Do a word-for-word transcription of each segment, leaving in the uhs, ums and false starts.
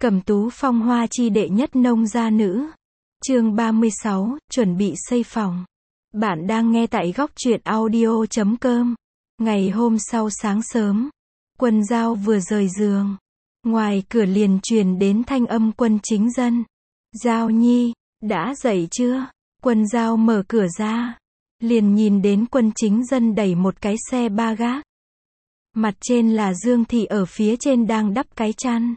Cẩm Tú phong hoa chi đệ nhất nông gia nữ. Chương ba mươi sáu, chuẩn bị xây phòng. Bạn đang nghe tại góc truyện audio chấm com. Ngày hôm sau sáng sớm, Quân Dao vừa rời giường, ngoài cửa liền truyền đến thanh âm Quân Chính Dân. Dao nhi, đã dậy chưa? Quân Dao mở cửa ra, liền nhìn đến Quân Chính Dân đẩy một cái xe ba gác. Mặt trên là Dương Thị ở phía trên đang đắp cái chăn.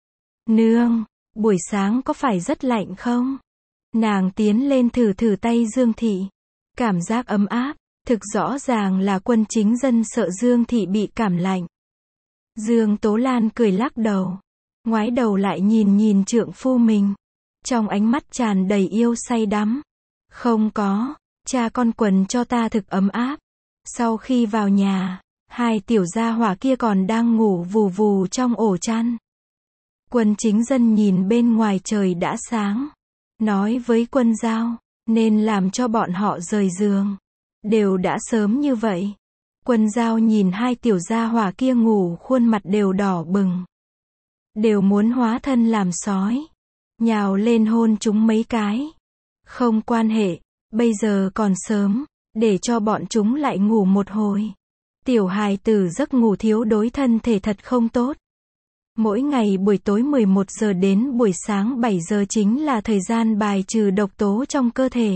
Nương, buổi sáng có phải rất lạnh không? Nàng tiến lên thử thử tay Dương Thị. Cảm giác ấm áp, thực rõ ràng là Quân Chính Dân sợ Dương Thị bị cảm lạnh. Dương Tố Lan cười lắc đầu, ngoái đầu lại nhìn nhìn trượng phu mình. Trong ánh mắt tràn đầy yêu say đắm. Không có, cha con quần cho ta thực ấm áp. Sau khi vào nhà, hai tiểu gia hỏa kia còn đang ngủ vù vù trong ổ chăn. Quân Chính Dân nhìn bên ngoài trời đã sáng, nói với Quân Dao, nên làm cho bọn họ rời giường. Đều đã sớm như vậy. Quân Dao nhìn hai tiểu gia hỏa kia ngủ khuôn mặt đều đỏ bừng. Đều muốn hóa thân làm sói. Nhào lên hôn chúng mấy cái. Không quan hệ, bây giờ còn sớm, để cho bọn chúng lại ngủ một hồi. Tiểu hài tử giấc ngủ thiếu đối thân thể thật không tốt. Mỗi ngày buổi tối mười một giờ đến buổi sáng bảy giờ chính là thời gian bài trừ độc tố trong cơ thể.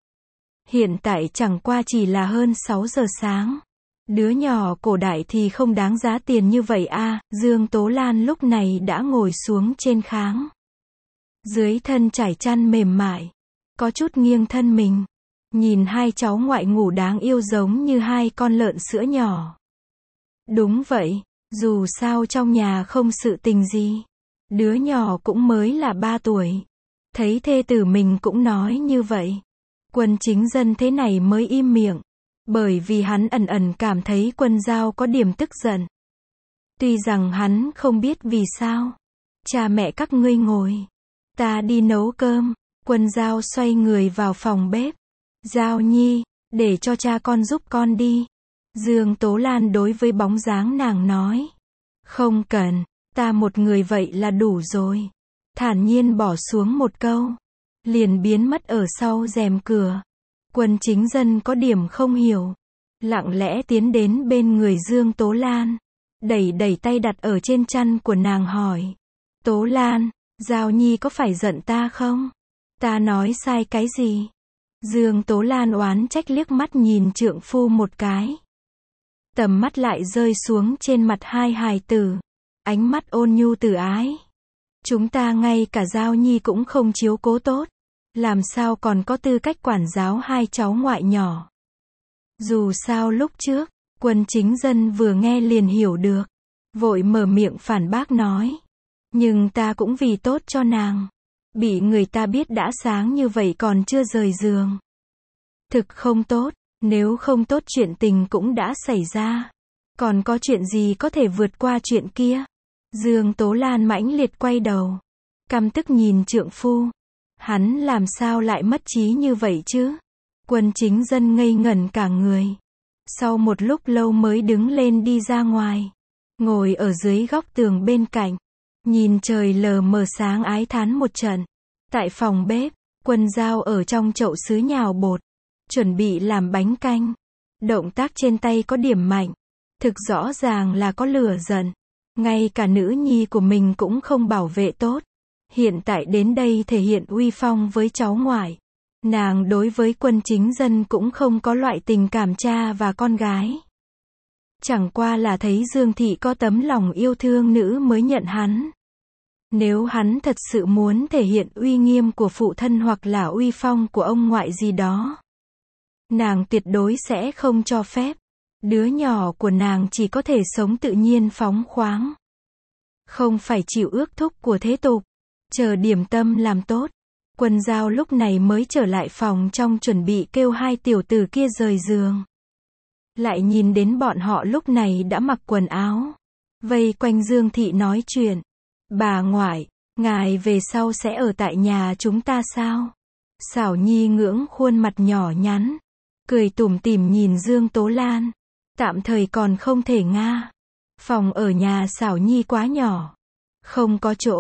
Hiện tại chẳng qua chỉ là hơn sáu giờ sáng. Đứa nhỏ cổ đại thì không đáng giá tiền như vậy a. À, Dương Tố Lan lúc này đã ngồi xuống trên kháng. Dưới thân trải chăn mềm mại, có chút nghiêng thân mình. Nhìn hai cháu ngoại ngủ đáng yêu giống như hai con lợn sữa nhỏ. Đúng vậy. Dù sao trong nhà không sự tình gì. Đứa nhỏ cũng mới là ba tuổi. Thấy thê tử mình cũng nói như vậy. Quân Chính Dân thế này mới im miệng. Bởi vì hắn ẩn ẩn cảm thấy Quân Dao có điểm tức giận. Tuy rằng hắn không biết vì sao. Cha mẹ các ngươi ngồi. Ta đi nấu cơm. Quân Dao xoay người vào phòng bếp. Dao nhi, để cho cha con giúp con đi. Dương Tố Lan đối với bóng dáng nàng nói. Không cần, ta một người vậy là đủ rồi. Thản nhiên bỏ xuống một câu. Liền biến mất ở sau rèm cửa. Quân Chính Dân có điểm không hiểu. Lặng lẽ tiến đến bên người Dương Tố Lan. Đẩy đẩy tay đặt ở trên chăn của nàng hỏi. Tố Lan, Dao nhi có phải giận ta không? Ta nói sai cái gì? Dương Tố Lan oán trách liếc mắt nhìn trượng phu một cái. Tầm mắt lại rơi xuống trên mặt hai hài tử. Ánh mắt ôn nhu từ ái. Chúng ta ngay cả Dao nhi cũng không chiếu cố tốt. Làm sao còn có tư cách quản giáo hai cháu ngoại nhỏ. Dù sao lúc trước, Quân Chính Dân vừa nghe liền hiểu được. Vội mở miệng phản bác nói. Nhưng ta cũng vì tốt cho nàng. Bị người ta biết đã sáng như vậy còn chưa rời giường. Thực không tốt. Nếu không tốt chuyện tình cũng đã xảy ra. Còn có chuyện gì có thể vượt qua chuyện kia? Dương Tố Lan mãnh liệt quay đầu. Căm tức nhìn trượng phu. Hắn làm sao lại mất trí như vậy chứ? Quân Chính Dân ngây ngẩn cả người. Sau một lúc lâu mới đứng lên đi ra ngoài. Ngồi ở dưới góc tường bên cạnh. Nhìn trời lờ mờ sáng ái thán một trận. Tại phòng bếp, Quân Dao ở trong chậu sứ nhào bột. Chuẩn bị làm bánh canh. Động tác trên tay có điểm mạnh. Thực rõ ràng là có lửa giận. Ngay cả nữ nhi của mình cũng không bảo vệ tốt. Hiện tại đến đây thể hiện uy phong với cháu ngoại. Nàng đối với Quân Chính Dân cũng không có loại tình cảm cha và con gái. Chẳng qua là thấy Dương Thị có tấm lòng yêu thương nữ mới nhận hắn. Nếu hắn thật sự muốn thể hiện uy nghiêm của phụ thân hoặc là uy phong của ông ngoại gì đó. Nàng tuyệt đối sẽ không cho phép. Đứa nhỏ của nàng chỉ có thể sống tự nhiên phóng khoáng. Không phải chịu ước thúc của thế tục. Chờ điểm tâm làm tốt. Quân Dao lúc này mới trở lại phòng trong chuẩn bị kêu hai tiểu tử kia rời giường. Lại nhìn đến bọn họ lúc này đã mặc quần áo. Vây quanh Dương Thị nói chuyện. Bà ngoại, ngài về sau sẽ ở tại nhà chúng ta sao? Xảo Nhi ngưỡng khuôn mặt nhỏ nhắn. Cười tủm tỉm nhìn Dương Tố Lan. Tạm thời còn không thể nga. Phòng ở nhà Xảo Nhi quá nhỏ. Không có chỗ.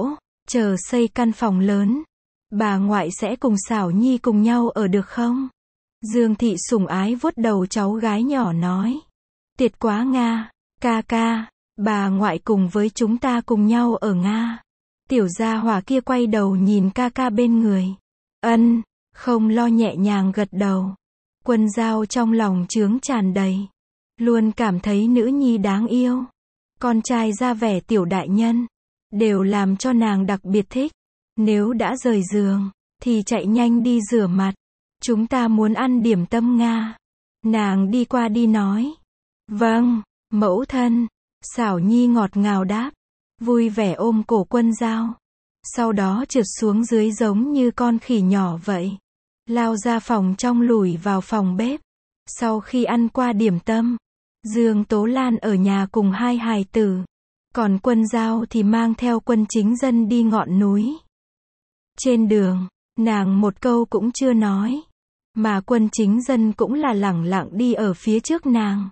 chờ xây căn phòng lớn, bà ngoại sẽ cùng Xảo Nhi cùng nhau ở được không? Dương Thị sủng ái vuốt đầu cháu gái nhỏ nói. Tuyệt quá Nga, ca ca, bà ngoại cùng với chúng ta cùng nhau ở Nga. Tiểu gia hỏa kia quay đầu nhìn ca ca bên người. Ân, không lo nhẹ nhàng gật đầu. Quân Dao trong lòng chướng tràn đầy. Luôn cảm thấy nữ nhi đáng yêu. Con trai ra vẻ tiểu đại nhân. Đều làm cho nàng đặc biệt thích. Nếu đã rời giường, thì chạy nhanh đi rửa mặt. Chúng ta muốn ăn điểm tâm Nga. Nàng đi qua đi nói. Vâng, mẫu thân. Xảo Nhi ngọt ngào đáp. Vui vẻ ôm cổ Quân Dao. Sau đó trượt xuống dưới giống như con khỉ nhỏ vậy. Lao ra phòng trong lủi vào phòng bếp. Sau khi ăn qua điểm tâm, Dương Tố Lan ở nhà cùng hai hài tử. Còn Quân Dao thì mang theo Quân Chính Dân đi ngọn núi. Trên đường, nàng một câu cũng chưa nói. Mà Quân Chính Dân cũng là lẳng lặng đi ở phía trước nàng.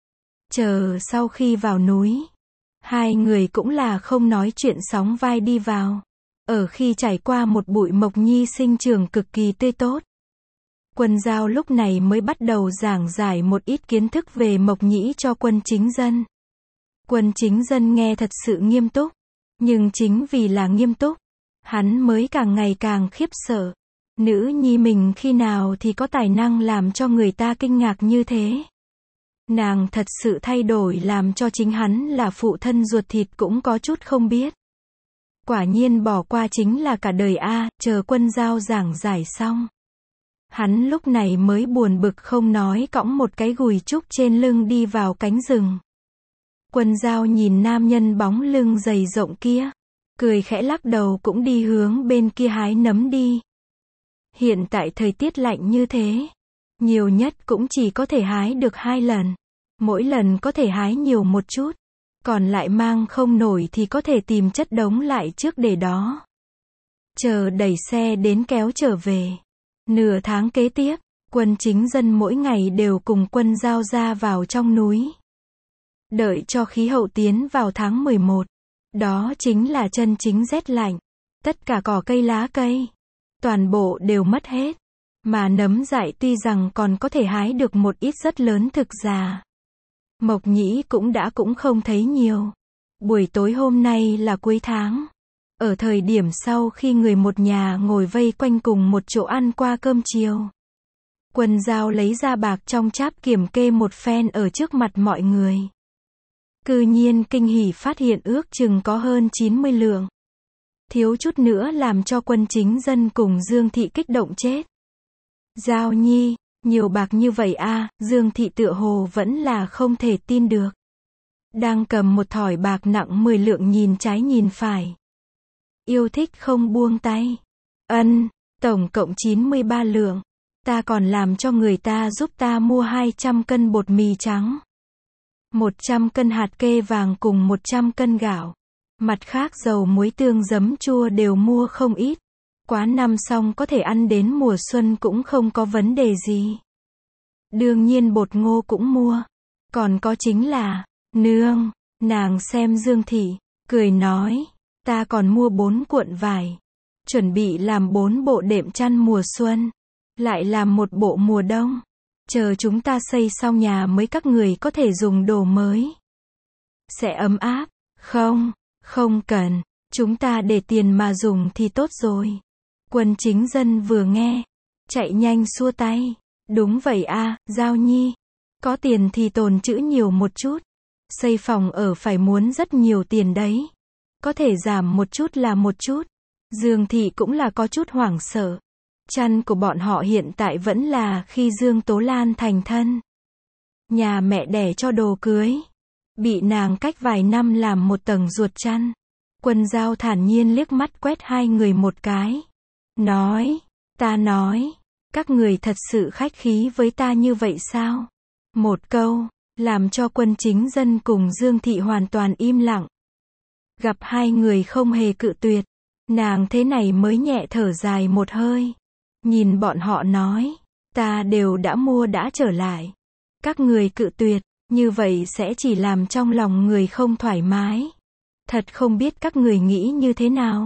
Chờ sau khi vào núi, hai người cũng là không nói chuyện sóng vai đi vào. Ở khi trải qua một bụi mộc nhi sinh trưởng cực kỳ tươi tốt. Quân Dao lúc này mới bắt đầu giảng giải một ít kiến thức về mộc nhĩ cho Quân Chính Dân. Quân Chính Dân nghe thật sự nghiêm túc. Nhưng chính vì là nghiêm túc, hắn mới càng ngày càng khiếp sợ. Nữ nhi mình khi nào thì có tài năng làm cho người ta kinh ngạc như thế. Nàng thật sự thay đổi làm cho chính hắn là phụ thân ruột thịt cũng có chút không biết. Quả nhiên bỏ qua chính là cả đời a. Chờ Quân Dao giảng giải xong, hắn lúc này mới buồn bực không nói cõng một cái gùi trúc trên lưng đi vào cánh rừng. Quân Dao nhìn nam nhân bóng lưng dày rộng kia, cười khẽ lắc đầu cũng đi hướng bên kia hái nấm đi. Hiện tại thời tiết lạnh như thế, nhiều nhất cũng chỉ có thể hái được hai lần. Mỗi lần có thể hái nhiều một chút, còn lại mang không nổi thì có thể tìm chất đống lại trước để đó. Chờ đẩy xe đến kéo trở về. Nửa tháng kế tiếp, Quân Chính Dân mỗi ngày đều cùng Quân Dao ra vào trong núi. Đợi cho khí hậu tiến vào tháng mười một. Đó chính là chân chính rét lạnh. Tất cả cỏ cây lá cây, toàn bộ đều mất hết. Mà nấm dại tuy rằng còn có thể hái được một ít rất lớn thực già. Mộc nhĩ cũng đã cũng không thấy nhiều. Buổi tối hôm nay là cuối tháng. Ở thời điểm sau khi người một nhà ngồi vây quanh cùng một chỗ ăn qua cơm chiều. Quân Dao lấy ra bạc trong cháp kiểm kê một phen ở trước mặt mọi người. Cư nhiên kinh hỉ phát hiện ước chừng có hơn chín mươi lượng. Thiếu chút nữa làm cho Quân Chính Dân cùng Dương Thị kích động chết. Dao Nhi, nhiều bạc như vậy a. Dương Thị tựa hồ vẫn là không thể tin được. Đang cầm một thỏi bạc nặng mười lượng nhìn trái nhìn phải. Yêu thích không buông tay. Ân, tổng cộng chín mươi ba lượng. Ta còn làm cho người ta giúp ta mua hai trăm cân bột mì trắng. một trăm cân hạt kê vàng cùng một trăm cân gạo. Mặt khác dầu muối tương giấm chua đều mua không ít. Quá năm xong có thể ăn đến mùa xuân cũng không có vấn đề gì. Đương nhiên bột ngô cũng mua. Còn có chính là, nương, nàng xem Dương Thị, cười nói, ta còn mua bốn cuộn vải. Chuẩn bị làm bốn bộ đệm chăn mùa xuân. Lại làm một bộ mùa đông. Chờ chúng ta xây xong nhà mới các người có thể dùng đồ mới. Sẽ ấm áp. Không, không cần. Chúng ta để tiền mà dùng thì tốt rồi. Quân Chính Dân vừa nghe, chạy nhanh xua tay. Đúng vậy a, Dao Nhi. Có tiền thì tồn trữ nhiều một chút. Xây phòng ở phải muốn rất nhiều tiền đấy. Có thể giảm một chút là một chút. Dương Thị cũng là có chút hoảng sợ. Chăn của bọn họ hiện tại vẫn là khi Dương Tố Lan thành thân. Nhà mẹ đẻ cho đồ cưới. Bị nàng cách vài năm làm một tầng ruột chăn. Quân Dao thản nhiên liếc mắt quét hai người một cái. Nói, ta nói, các người thật sự khách khí với ta như vậy sao? Một câu, làm cho Quân Chính Dân cùng Dương Thị hoàn toàn im lặng. Gặp hai người không hề cự tuyệt. Nàng thế này mới nhẹ thở dài một hơi. Nhìn bọn họ nói, ta đều đã mua đã trở lại. Các người cự tuyệt, như vậy sẽ chỉ làm trong lòng người không thoải mái. Thật không biết các người nghĩ như thế nào.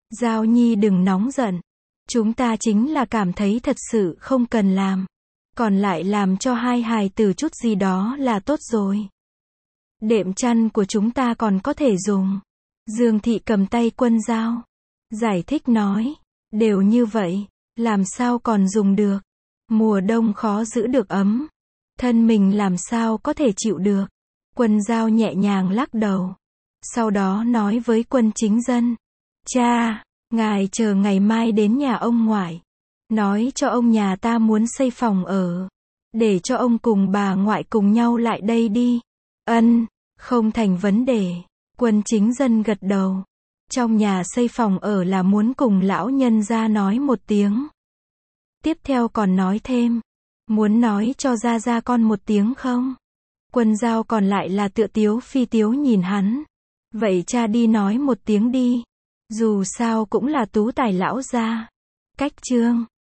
Giao Nhi đừng nóng giận. Chúng ta chính là cảm thấy thật sự không cần làm. Còn lại làm cho hai hài tử chút gì đó là tốt rồi. Đệm chăn của chúng ta còn có thể dùng. Dương Thị cầm tay Quân Dao. Giải thích nói. Đều như vậy. Làm sao còn dùng được. Mùa đông khó giữ được ấm. Thân mình làm sao có thể chịu được. Quân Dao nhẹ nhàng lắc đầu. Sau đó nói với Quân Chính Dân. Cha, ngài chờ ngày mai đến nhà ông ngoại. Nói cho ông nhà ta muốn xây phòng ở. Để cho ông cùng bà ngoại cùng nhau lại đây đi. Ân, không thành vấn đề. Quân Chính Dân gật đầu. Trong nhà xây phòng ở là muốn cùng lão nhân gia nói một tiếng. Tiếp theo còn nói thêm. Muốn nói cho gia gia con một tiếng không? Quân Dao còn lại là tựa tiếu phi tiếu nhìn hắn. Vậy cha đi nói một tiếng đi. Dù sao cũng là tú tài lão gia. Cách chương